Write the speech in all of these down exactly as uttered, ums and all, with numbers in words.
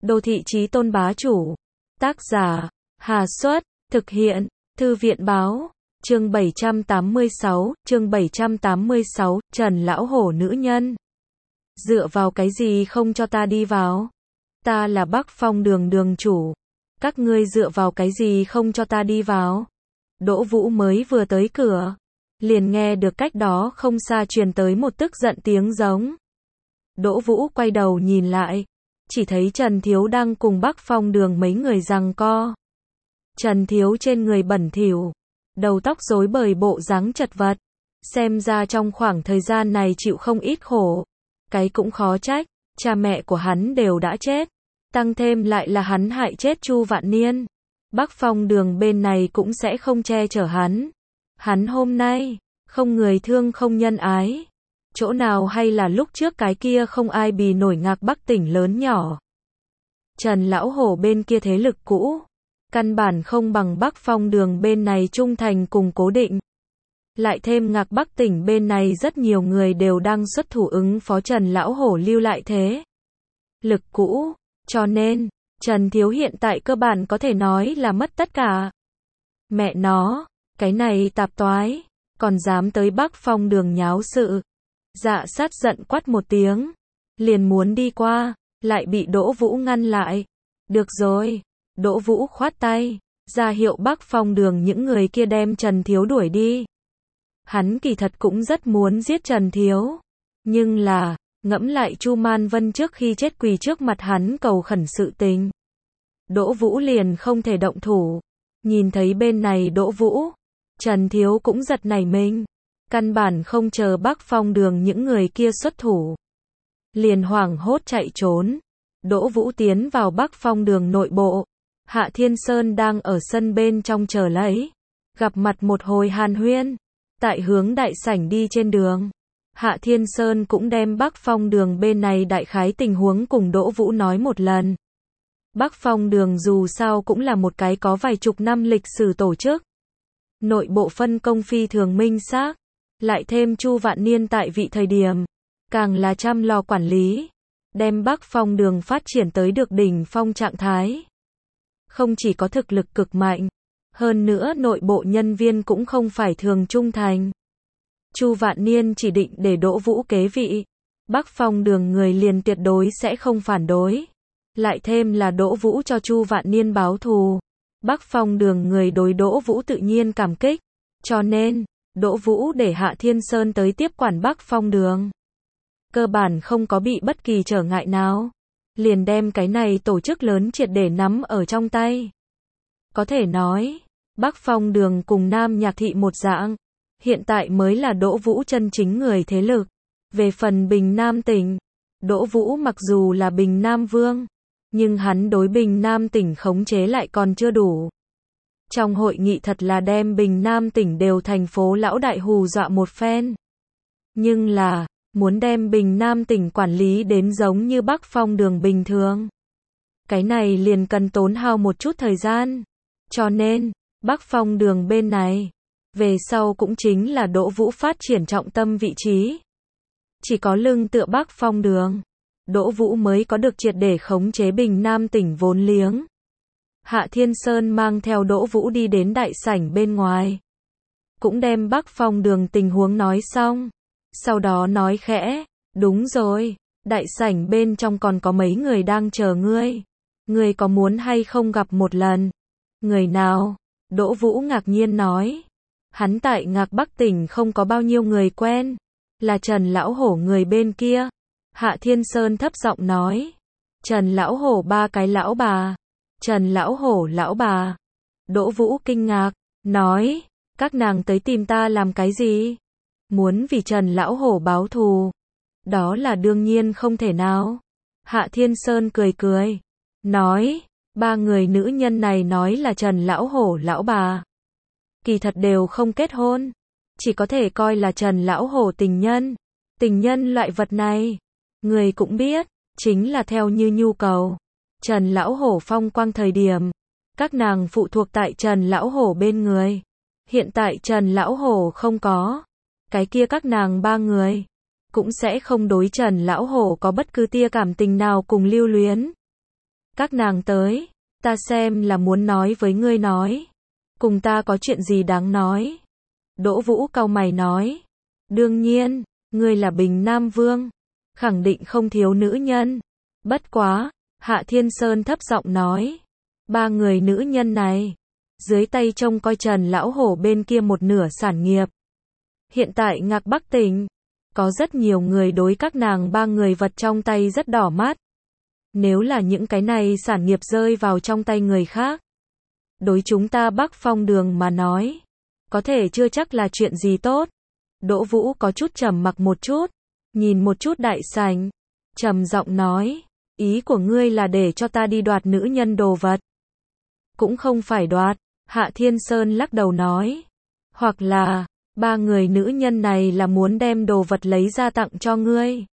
Đô thị chí tôn bá chủ. Tác giả, Hà Xuất, thực hiện, Thư viện báo. Chương bảy trăm tám mươi sáu, chương bảy trăm tám mươi sáu, Trần Lão Hổ nữ nhân. Dựa vào cái gì không cho ta đi vào? Ta là Bắc Phong đường đường chủ. Các ngươi dựa vào cái gì không cho ta đi vào? Đỗ Vũ mới vừa tới cửa, liền nghe được cách đó không xa truyền tới một tức giận tiếng giống. Đỗ Vũ quay đầu nhìn lại, chỉ thấy Trần Thiếu đang cùng Bắc Phong đường mấy người giằng co. Trần Thiếu trên người bẩn thỉu, đầu tóc rối bời, bộ dáng chật vật, xem ra trong khoảng thời gian này chịu không ít khổ. Cái cũng khó trách, cha mẹ của hắn đều đã chết, tăng thêm lại là hắn hại chết Chu Vạn Niên. Bắc Phong đường bên này cũng sẽ không che chở hắn. Hắn hôm nay, không người thương không nhân ái. Chỗ nào hay là lúc trước cái kia không ai bì nổi Ngạc Bắc tỉnh lớn nhỏ. Trần Lão Hổ bên kia thế lực cũ, căn bản không bằng Bắc Phong đường bên này trung thành cùng cố định. Lại thêm Ngạc Bắc tỉnh bên này rất nhiều người đều đang xuất thủ ứng phó Trần Lão Hổ lưu lại thế lực cũ, cho nên Trần Thiếu hiện tại cơ bản có thể nói là mất tất cả. Mẹ nó, cái này tạp toái, còn dám tới Bắc Phong đường nháo sự. Dạ sát giận quát một tiếng, liền muốn đi qua, lại bị Đỗ Vũ ngăn lại. Được rồi, Đỗ Vũ khoát tay, ra hiệu Bắc Phong đường những người kia đem Trần Thiếu đuổi đi. Hắn kỳ thật cũng rất muốn giết Trần Thiếu, nhưng là, ngẫm lại Chu Man Vân trước khi chết quỳ trước mặt hắn cầu khẩn sự tình, Đỗ Vũ liền không thể động thủ. Nhìn thấy bên này Đỗ Vũ, Trần Thiếu cũng giật nảy mình, căn bản không chờ Bắc Phong đường những người kia xuất thủ, liền hoảng hốt chạy trốn. Đỗ Vũ tiến vào Bắc Phong đường nội bộ, Hạ Thiên Sơn đang ở sân bên trong chờ lấy, gặp mặt một hồi hàn huyên. Tại hướng đại sảnh đi trên đường, Hạ Thiên Sơn cũng đem Bắc Phong đường bên này đại khái tình huống cùng Đỗ Vũ nói một lần. Bắc Phong đường dù sao cũng là một cái có vài chục năm lịch sử tổ chức, nội bộ phân công phi thường minh xác, lại thêm Chu Vạn Niên tại vị thời điểm, càng là chăm lo quản lý, đem Bắc Phong đường phát triển tới được đỉnh phong trạng thái. Không chỉ có thực lực cực mạnh, hơn nữa nội bộ nhân viên cũng không phải thường trung thành. Chu Vạn Niên chỉ định để Đỗ Vũ kế vị, Bắc Phong đường người liền tuyệt đối sẽ không phản đối. Lại thêm là Đỗ Vũ cho Chu Vạn Niên báo thù, Bắc Phong đường người đối Đỗ Vũ tự nhiên cảm kích, cho nên Đỗ Vũ để Hạ Thiên Sơn tới tiếp quản Bắc Phong đường, cơ bản không có bị bất kỳ trở ngại nào, liền đem cái này tổ chức lớn triệt để nắm ở trong tay. Có thể nói, Bắc Phong đường cùng Nam Nhạc thị một dạng, hiện tại mới là Đỗ Vũ chân chính người thế lực. Về phần Bình Nam tỉnh, Đỗ Vũ mặc dù là Bình Nam Vương, nhưng hắn đối Bình Nam tỉnh khống chế lại còn chưa đủ. Trong hội nghị thật là đem Bình Nam tỉnh đều thành phố lão đại hù dọa một phen. Nhưng là, muốn đem Bình Nam tỉnh quản lý đến giống như Bắc Phong đường bình thường, cái này liền cần tốn hao một chút thời gian. Cho nên, Bắc Phong đường bên này, về sau cũng chính là Đỗ Vũ phát triển trọng tâm vị trí. Chỉ có lưng tựa Bắc Phong đường, Đỗ Vũ mới có được triệt để khống chế Bình Nam tỉnh vốn liếng. Hạ Thiên Sơn mang theo Đỗ Vũ đi đến đại sảnh bên ngoài, cũng đem Bắc Phong đường tình huống nói xong, sau đó nói khẽ, đúng rồi, đại sảnh bên trong còn có mấy người đang chờ ngươi, ngươi có muốn hay không gặp một lần? Người nào? Đỗ Vũ ngạc nhiên nói, hắn tại Ngạc Bắc tỉnh không có bao nhiêu người quen, là Trần Lão Hổ người bên kia. Hạ Thiên Sơn thấp giọng nói, Trần Lão Hổ ba cái lão bà, Trần Lão Hổ lão bà. Đỗ Vũ kinh ngạc, nói, các nàng tới tìm ta làm cái gì? Muốn vì Trần Lão Hổ báo thù? Đó là đương nhiên không thể nào. Hạ Thiên Sơn cười cười, nói, ba người nữ nhân này nói là Trần Lão Hổ lão bà, kỳ thật đều không kết hôn, chỉ có thể coi là Trần Lão Hổ tình nhân. Tình nhân loại vật này, người cũng biết, chính là theo như nhu cầu. Trần Lão Hổ phong quang thời điểm, các nàng phụ thuộc tại Trần Lão Hổ bên người. Hiện tại Trần Lão Hổ không có, cái kia các nàng ba người cũng sẽ không đối Trần Lão Hổ có bất cứ tia cảm tình nào cùng lưu luyến. Các nàng tới, ta xem là muốn nói với ngươi nói. Cùng ta có chuyện gì đáng nói? Đỗ Vũ cau mày nói. Đương nhiên, ngươi là Bình Nam Vương, khẳng định không thiếu nữ nhân. Bất quá, Hạ Thiên Sơn thấp giọng nói. Ba người nữ nhân này, dưới tay trông coi Trần Lão Hổ bên kia một nửa sản nghiệp. Hiện tại Ngạc Bắc tỉnh, có rất nhiều người đối các nàng ba người vật trong tay rất đỏ mắt. Nếu là những cái này sản nghiệp rơi vào trong tay người khác, đối chúng ta Bắc Phong Đường mà nói, có thể chưa chắc là chuyện gì tốt. Đỗ Vũ có chút trầm mặc một chút, nhìn một chút đại sảnh, trầm giọng nói, ý của ngươi là để cho ta đi đoạt nữ nhân đồ vật. Cũng không phải đoạt, Hạ Thiên Sơn lắc đầu nói, hoặc là, ba người nữ nhân này là muốn đem đồ vật lấy ra tặng cho ngươi.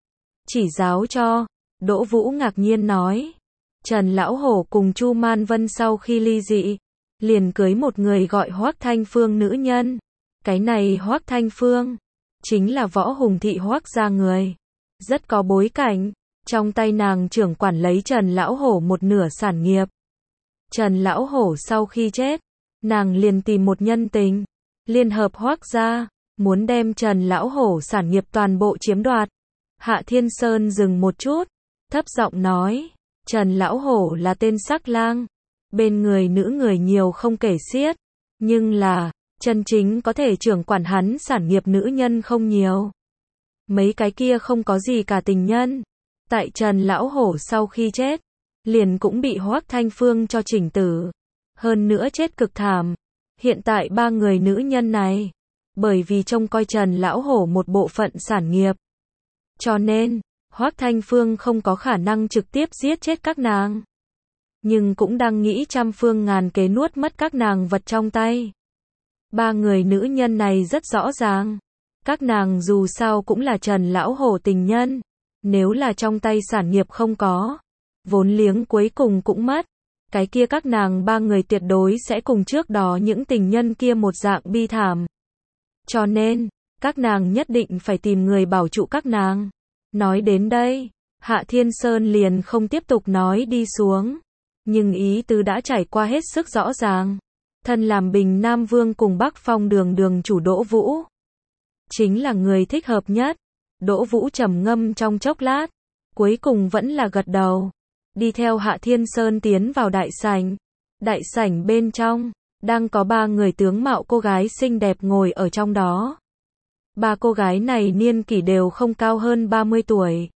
Chỉ giáo cho, Đỗ Vũ ngạc nhiên nói, Trần Lão Hổ cùng Chu Man Vân sau khi ly dị, liền cưới một người gọi Hoắc Thanh Phương nữ nhân. Cái này Hoắc Thanh Phương, chính là Võ Hùng thị Hoắc gia người. Rất có bối cảnh, trong tay nàng trưởng quản lấy Trần Lão Hổ một nửa sản nghiệp. Trần Lão Hổ sau khi chết, nàng liền tìm một nhân tình, liên hợp Hoắc gia, muốn đem Trần Lão Hổ sản nghiệp toàn bộ chiếm đoạt. Hạ Thiên Sơn dừng một chút, thấp giọng nói, Trần Lão Hổ là tên sắc lang, bên người nữ người nhiều không kể xiết, nhưng là, chân chính có thể trưởng quản hắn sản nghiệp nữ nhân không nhiều. Mấy cái kia không có gì cả tình nhân, tại Trần Lão Hổ sau khi chết, liền cũng bị Hoắc Thanh Phương cho chỉnh tử, hơn nữa chết cực thảm. Hiện tại ba người nữ nhân này, bởi vì trông coi Trần Lão Hổ một bộ phận sản nghiệp, cho nên, Hoắc Thanh Phương không có khả năng trực tiếp giết chết các nàng. Nhưng cũng đang nghĩ trăm phương ngàn kế nuốt mất các nàng vật trong tay. Ba người nữ nhân này rất rõ ràng. Các nàng dù sao cũng là Trần Lão Hổ tình nhân. Nếu là trong tay sản nghiệp không có, vốn liếng cuối cùng cũng mất. Cái kia các nàng ba người tuyệt đối sẽ cùng trước đó những tình nhân kia một dạng bi thảm. Cho nên, các nàng nhất định phải tìm người bảo trụ các nàng. Nói đến đây, Hạ Thiên Sơn liền không tiếp tục nói đi xuống. Nhưng ý tứ đã trải qua hết sức rõ ràng. Thân làm Bình Nam Vương cùng Bắc Phong Đường đường chủ Đỗ Vũ, chính là người thích hợp nhất. Đỗ Vũ trầm ngâm trong chốc lát, cuối cùng vẫn là gật đầu. Đi theo Hạ Thiên Sơn tiến vào đại sảnh. Đại sảnh bên trong, đang có ba người tướng mạo cô gái xinh đẹp ngồi ở trong đó. Ba cô gái này niên kỷ đều không cao hơn ba mươi tuổi.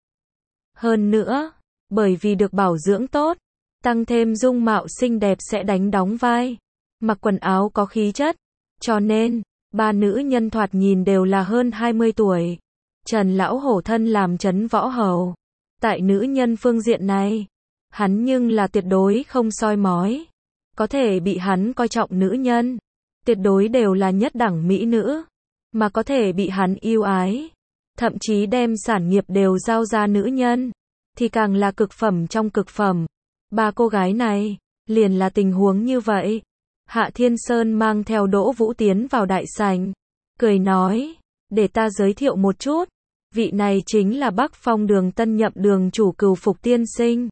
Hơn nữa, bởi vì được bảo dưỡng tốt, tăng thêm dung mạo xinh đẹp sẽ đánh đóng vai, mặc quần áo có khí chất, cho nên, ba nữ nhân thoạt nhìn đều là hơn hai mươi tuổi. Trần Lão Hổ thân làm trấn võ hầu. Tại nữ nhân phương diện này, hắn nhưng là tuyệt đối không soi mói. Có thể bị hắn coi trọng nữ nhân, tuyệt đối đều là nhất đẳng mỹ nữ. Mà có thể bị hắn yêu ái, thậm chí đem sản nghiệp đều giao ra nữ nhân, thì càng là cực phẩm trong cực phẩm. Ba cô gái này, liền là tình huống như vậy. Hạ Thiên Sơn mang theo Đỗ Vũ tiến vào đại sảnh, cười nói, để ta giới thiệu một chút, vị này chính là Bắc Phong Đường tân nhậm đường chủ Cửu Phục tiên sinh.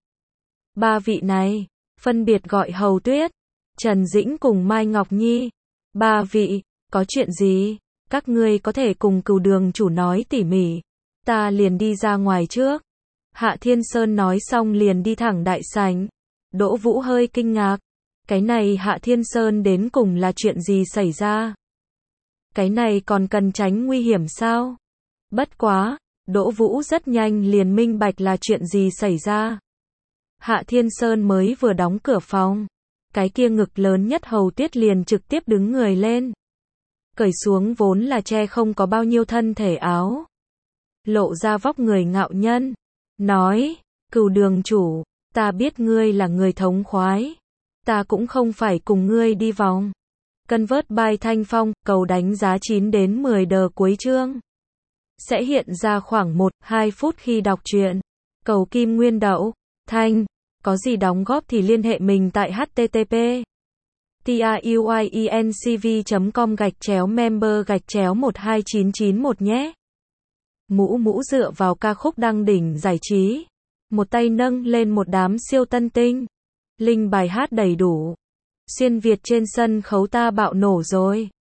Ba vị này, phân biệt gọi Hầu Tuyết, Trần Dĩnh cùng Mai Ngọc Nhi. Ba vị, có chuyện gì? Các ngươi có thể cùng Cửu đường chủ nói tỉ mỉ, ta liền đi ra ngoài trước. Hạ Thiên Sơn nói xong liền đi thẳng đại sảnh. Đỗ Vũ hơi kinh ngạc, cái này Hạ Thiên Sơn đến cùng là chuyện gì xảy ra? Cái này còn cần tránh nguy hiểm sao? Bất quá, Đỗ Vũ rất nhanh liền minh bạch là chuyện gì xảy ra. Hạ Thiên Sơn mới vừa đóng cửa phòng, cái kia ngực lớn nhất Hầu Tuyết liền trực tiếp đứng người lên, cởi xuống vốn là che không có bao nhiêu thân thể áo, lộ ra vóc người ngạo nhân, nói, Cửu đường chủ, ta biết ngươi là người thống khoái, ta cũng không phải cùng ngươi đi vòng. Cân vớt bài thanh phong, cầu đánh giá chín đến mười đờ cuối chương. Sẽ hiện ra khoảng một đến hai phút khi đọc truyện. Cầu kim nguyên đậu, thanh, có gì đóng góp thì liên hệ mình tại http truyencv chấm com gạch chéo member gạch chéo một hai chín chín một nhé. Mũ mũ dựa vào ca khúc đăng đỉnh giải trí. một tay nâng lên một đám siêu tân tinh. Linh bài hát đầy đủ. Xuyên Việt trên sân khấu ta bạo nổ rồi.